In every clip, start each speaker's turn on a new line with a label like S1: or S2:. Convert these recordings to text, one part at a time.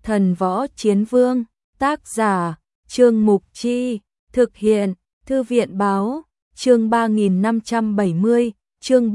S1: Thần Võ Chiến Vương, tác giả, Trương Mục Chi, thực hiện, Thư viện Báo, chương 3570, chương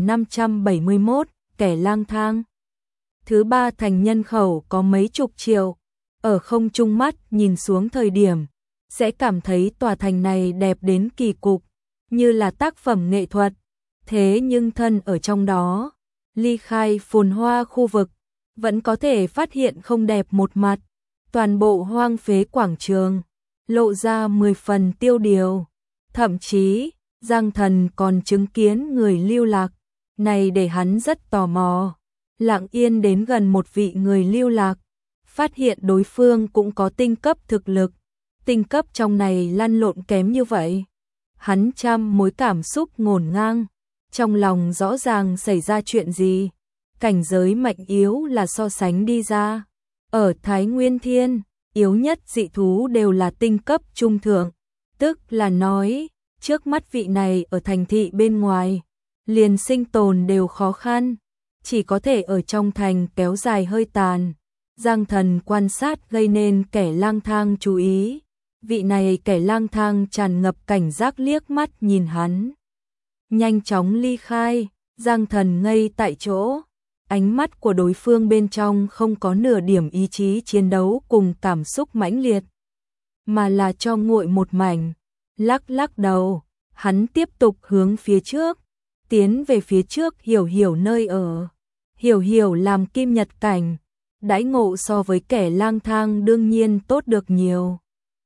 S1: 3571, kẻ lang thang. Thứ Ba Thành nhân khẩu có mấy chục triệu, ở không trung mắt nhìn xuống thời điểm, sẽ cảm thấy tòa thành này đẹp đến kỳ cục, như là tác phẩm nghệ thuật. Thế nhưng thân ở trong đó, ly khai phồn hoa khu vực, vẫn có thể phát hiện không đẹp một mặt. Toàn bộ hoang phế quảng trường, lộ ra 10 phần tiêu điều. Thậm chí, Giang Thần còn chứng kiến người lưu lạc. Này để hắn rất tò mò. Lặng yên đến gần một vị người lưu lạc, phát hiện đối phương cũng có tinh cấp thực lực. Tinh cấp trong này lăn lộn kém như vậy. Hắn trăm mối cảm xúc ngổn ngang. Trong lòng rõ ràng xảy ra chuyện gì. Cảnh giới mạnh yếu là so sánh đi ra. Ở Thái Nguyên Thiên, yếu nhất dị thú đều là tinh cấp trung thượng. Tức là nói, trước mắt vị này ở thành thị bên ngoài, liền sinh tồn đều khó khăn. Chỉ có thể ở trong thành kéo dài hơi tàn. Giang Thần quan sát gây nên kẻ lang thang chú ý. Vị này kẻ lang thang tràn ngập cảnh giác liếc mắt nhìn hắn. Nhanh chóng ly khai, Giang Thần ngây tại chỗ. Ánh mắt của đối phương bên trong không có nửa điểm ý chí chiến đấu cùng cảm xúc mãnh liệt, mà là cho nguội một mảnh. Lắc lắc đầu, hắn tiếp tục hướng phía trước, tiến về phía trước Hiểu Hiểu nơi ở. Hiểu Hiểu làm kim nhật cảnh, đãi ngộ so với kẻ lang thang đương nhiên tốt được nhiều.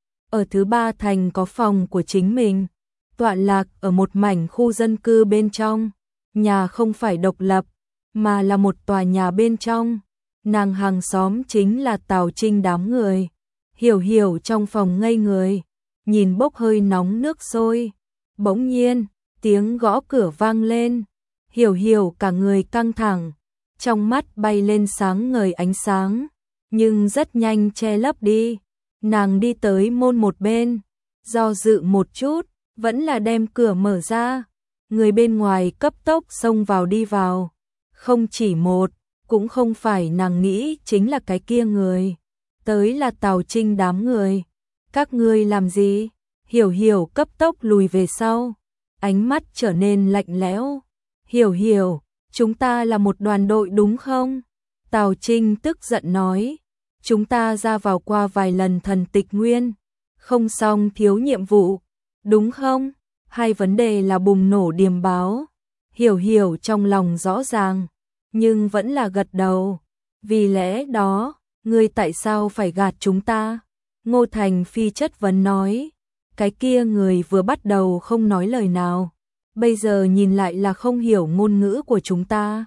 S1: Ở Thứ Ba Thành có phòng của chính mình, tọa lạc ở một mảnh khu dân cư bên trong. Nhà không phải độc lập, mà là một tòa nhà bên trong. Nàng hàng xóm chính là Tào Trinh đám người. Hiểu Hiểu trong phòng ngây người, nhìn bốc hơi nóng nước sôi. Bỗng nhiên, tiếng gõ cửa vang lên. Hiểu Hiểu cả người căng thẳng, trong mắt bay lên sáng ngời ánh sáng, nhưng rất nhanh che lấp đi. Nàng đi tới môn một bên, do dự một chút, vẫn là đem cửa mở ra. Người bên ngoài cấp tốc xông vào đi vào. Không chỉ một, cũng không phải nàng nghĩ chính là cái kia người. Tới là Tào Trinh đám người. Các ngươi làm gì? Hiểu Hiểu cấp tốc lùi về sau. Ánh mắt trở nên lạnh lẽo. Hiểu Hiểu, chúng ta là một đoàn đội đúng không? Tào Trinh tức giận nói. Chúng ta ra vào qua vài lần thần tịch nguyên. Không xong thiếu nhiệm vụ, đúng không? Hai vấn đề là bùng nổ điềm báo. Hiểu Hiểu trong lòng rõ ràng, nhưng vẫn là gật đầu. Vì lẽ đó, ngươi tại sao phải gạt chúng ta? Ngô Thành Phi chất vấn nói. Cái kia người vừa bắt đầu không nói lời nào, bây giờ nhìn lại là không hiểu ngôn ngữ của chúng ta.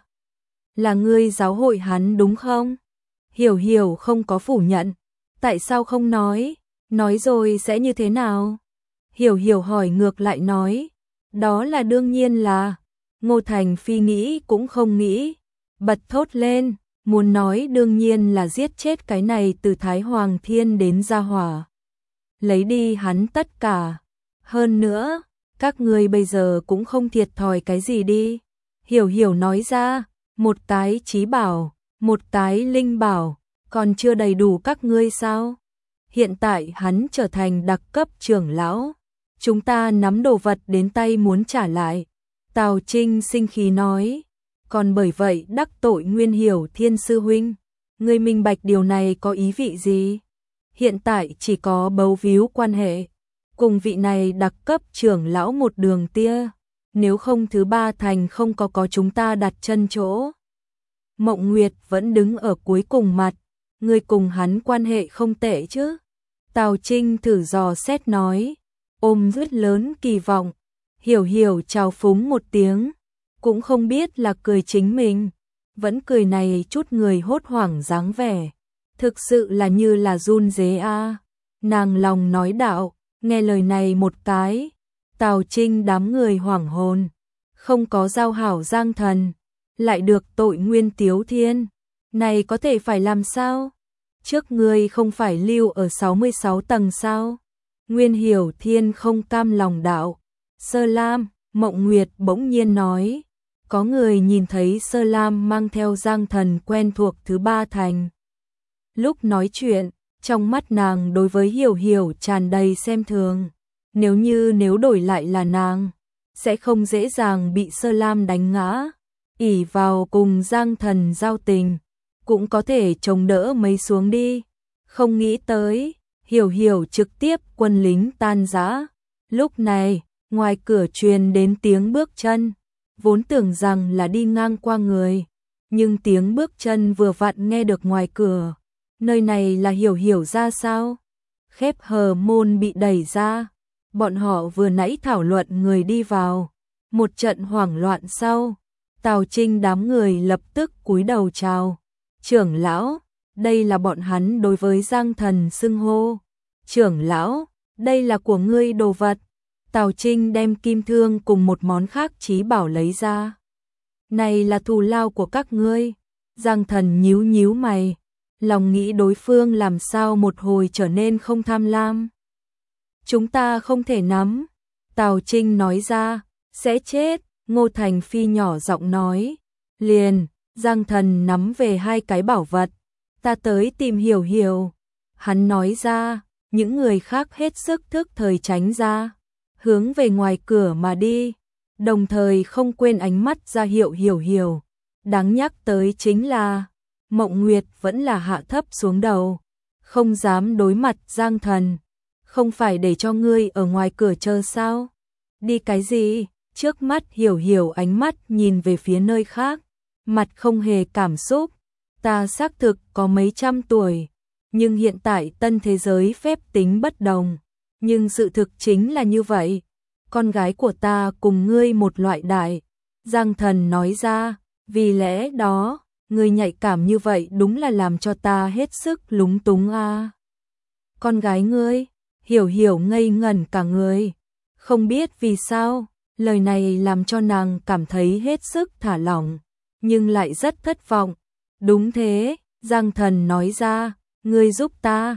S1: Là ngươi giáo hội hắn đúng không? Hiểu Hiểu không có phủ nhận. Tại sao không nói? Nói rồi sẽ như thế nào? Hiểu Hiểu hỏi ngược lại nói. Đó là đương nhiên là. Ngô Thành Phi nghĩ cũng không nghĩ, bật thốt lên, muốn nói đương nhiên là giết chết cái này từ Thái Hoàng Thiên đến gia hỏa. Lấy đi hắn tất cả. Hơn nữa, các ngươi bây giờ cũng không thiệt thòi cái gì đi. Hiểu Hiểu nói ra, một cái trí bảo, một cái linh bảo, còn chưa đầy đủ các ngươi sao? Hiện tại hắn trở thành đặc cấp trưởng lão. Chúng ta nắm đồ vật đến tay muốn trả lại. Tào Trinh sinh khí nói. Còn bởi vậy đắc tội Nguyên Hiểu Thiên sư huynh. Ngươi minh bạch điều này có ý vị gì? Hiện tại chỉ có bấu víu quan hệ. Cùng vị này đặc cấp trưởng lão một đường tia. Nếu không Thứ Ba Thành không có chúng ta đặt chân chỗ. Mộng Nguyệt vẫn đứng ở cuối cùng mặt. Ngươi cùng hắn quan hệ không tệ chứ? Tào Trinh thử dò xét nói. Ôm rất lớn kỳ vọng. Hiểu Hiểu chào phúng một tiếng, cũng không biết là cười chính mình, vẫn cười này chút người hốt hoảng dáng vẻ, thực sự là như là run rế a. Nàng lòng nói đạo, nghe lời này một cái, Tào Trinh đám người hoảng hồn, không có giao hảo Giang Thần, lại được tội Nguyên Tiếu Thiên, này có thể phải làm sao? Trước ngươi không phải lưu ở 66 tầng sao? Nguyên Hiểu Thiên không cam lòng đạo. Sơ Lam, Mộng Nguyệt bỗng nhiên nói, có người nhìn thấy Sơ Lam mang theo Giang Thần quen thuộc Thứ Ba Thành. Lúc nói chuyện, trong mắt nàng đối với Hiểu Hiểu tràn đầy xem thường. Nếu đổi lại là nàng, sẽ không dễ dàng bị Sơ Lam đánh ngã. Ỷ vào cùng Giang Thần giao tình, cũng có thể chống đỡ mấy xuống đi. Không nghĩ tới, Hiểu Hiểu trực tiếp quân lính tan rã. Lúc này, ngoài cửa truyền đến tiếng bước chân, vốn tưởng rằng là đi ngang qua người, nhưng tiếng bước chân vừa vặn nghe được ngoài cửa. Nơi này là Hiểu Hiểu ra sao? Khép hờ môn bị đẩy ra, bọn họ vừa nãy thảo luận người đi vào. Một trận hoảng loạn sau, Tào Trinh đám người lập tức cúi đầu chào. Trưởng lão, đây là bọn hắn đối với Giang Thần xưng hô. Trưởng lão, đây là của ngươi đồ vật. Tào Trinh đem kim thương cùng một món khác chí bảo lấy ra. Này là thù lao của các ngươi. Giang Thần nhíu nhíu mày, lòng nghĩ đối phương làm sao một hồi trở nên không tham lam. Chúng ta không thể nắm. Tào Trinh nói ra, sẽ chết. Ngô Thành Phi nhỏ giọng nói. Liền, Giang Thần nắm về hai cái bảo vật. Ta tới tìm Hiểu Hiểu. Hắn nói ra, những người khác hết sức thức thời tránh ra, hướng về ngoài cửa mà đi, đồng thời không quên ánh mắt ra hiệu Hiểu Hiểu. Đáng nhắc tới chính là, Mộng Nguyệt vẫn là hạ thấp xuống đầu, không dám đối mặt Giang Thần. Không phải để cho ngươi ở ngoài cửa chờ sao? Đi cái gì? Trước mắt Hiểu Hiểu ánh mắt nhìn về phía nơi khác, mặt không hề cảm xúc. Ta xác thực có mấy trăm tuổi, nhưng hiện tại tân thế giới phép tính bất đồng. Nhưng sự thực chính là như vậy. Con gái của ta cùng ngươi một loại đại. Giang Thần nói ra, vì lẽ đó, ngươi nhạy cảm như vậy đúng là làm cho ta hết sức lúng túng a. Con gái ngươi? Hiểu Hiểu ngây ngẩn cả người. Không biết vì sao, lời này làm cho nàng cảm thấy hết sức thả lỏng, nhưng lại rất thất vọng. Đúng thế, Giang Thần nói ra, ngươi giúp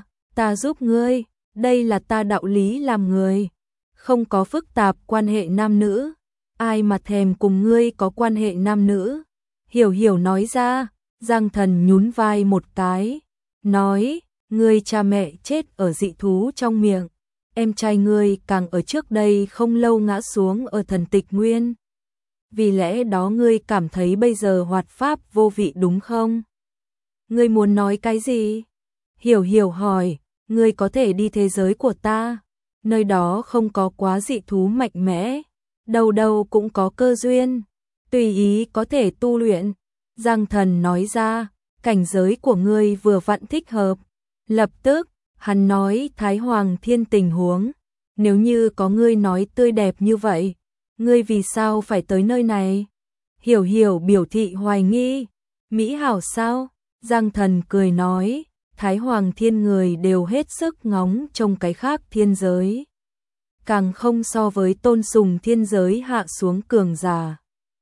S1: ta giúp ngươi, đây là ta đạo lý làm người. Không có phức tạp quan hệ nam nữ, ai mà thèm cùng ngươi có quan hệ nam nữ. Hiểu Hiểu nói ra, Giang Thần nhún vai một cái, nói, ngươi cha mẹ chết ở dị thú trong miệng, em trai ngươi càng ở trước đây không lâu ngã xuống ở Thần Tịch Nguyên. Vì lẽ đó ngươi cảm thấy bây giờ hoạt pháp vô vị đúng không? Ngươi muốn nói cái gì? Hiểu Hiểu hỏi, ngươi có thể đi thế giới của ta, nơi đó không có quá dị thú mạnh mẽ, đâu đâu cũng có cơ duyên, tùy ý có thể tu luyện. Giang Thần nói ra, cảnh giới của ngươi vừa vặn thích hợp. Lập tức, hắn nói Thái Hoàng Thiên tình huống, nếu như có ngươi nói tươi đẹp như vậy, ngươi vì sao phải tới nơi này? Hiểu Hiểu biểu thị hoài nghi, mỹ hảo sao? Giang Thần cười nói, Thái Hoàng Thiên người đều hết sức ngóng trông cái khác thiên giới, càng không so với tôn sùng thiên giới hạ xuống cường giả.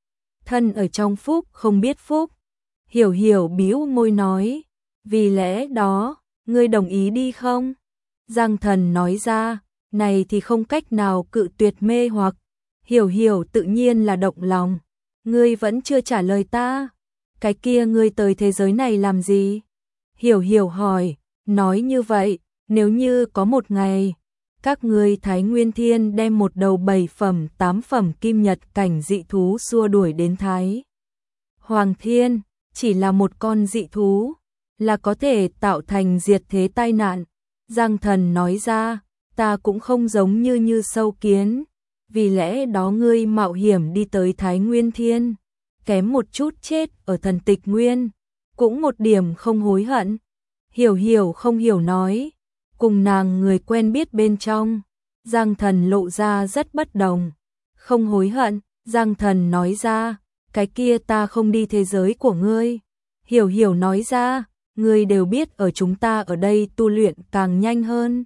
S1: Thân ở trong phúc không biết phúc. Hiểu Hiểu bĩu môi nói, vì lẽ đó, ngươi đồng ý đi không? Giang Thần nói ra, này thì không cách nào cự tuyệt mê hoặc. Hiểu Hiểu tự nhiên là động lòng. Ngươi vẫn chưa trả lời ta. Cái kia ngươi tới thế giới này làm gì? Hiểu Hiểu hỏi, nói như vậy, nếu như có một ngày, các ngươi Thái Nguyên Thiên đem một đầu 7 phẩm 8 phẩm kim nhật cảnh dị thú xua đuổi đến Thái Hoàng Thiên, chỉ là một con dị thú, là có thể tạo thành diệt thế tai nạn. Giang Thần nói ra, ta cũng không giống như sâu kiến, vì lẽ đó ngươi mạo hiểm đi tới Thái Nguyên Thiên, kém một chút chết ở Thần Tịch Nguyên, cũng một điểm không hối hận. Hiểu Hiểu không hiểu nói, cùng nàng người quen biết bên trong. Giang Thần lộ ra rất bất đồng. Không hối hận, Giang Thần nói ra, cái kia ta không đi thế giới của ngươi. Hiểu Hiểu nói ra, ngươi đều biết ở chúng ta ở đây tu luyện càng nhanh hơn.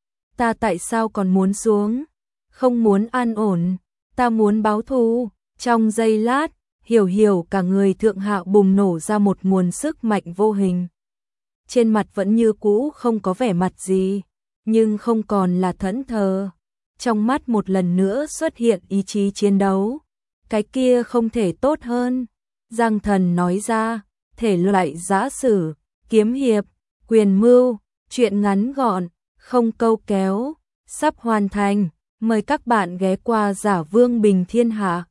S1: Ta tại sao còn muốn xuống? Không muốn an ổn, ta muốn báo thù. Trong giây lát, Hiểu Hiểu cả người thượng hạ bùng nổ ra một nguồn sức mạnh vô hình. Trên mặt vẫn như cũ không có vẻ mặt gì, nhưng không còn là thẫn thờ. Trong mắt một lần nữa xuất hiện ý chí chiến đấu. Cái kia không thể tốt hơn. Giang Thần nói ra, thể loại giã sử, kiếm hiệp, Quyền mưu, chuyện ngắn gọn, không câu kéo, sắp hoàn thành. Mời các bạn ghé qua Giả Vương Bình Thiên Hạ.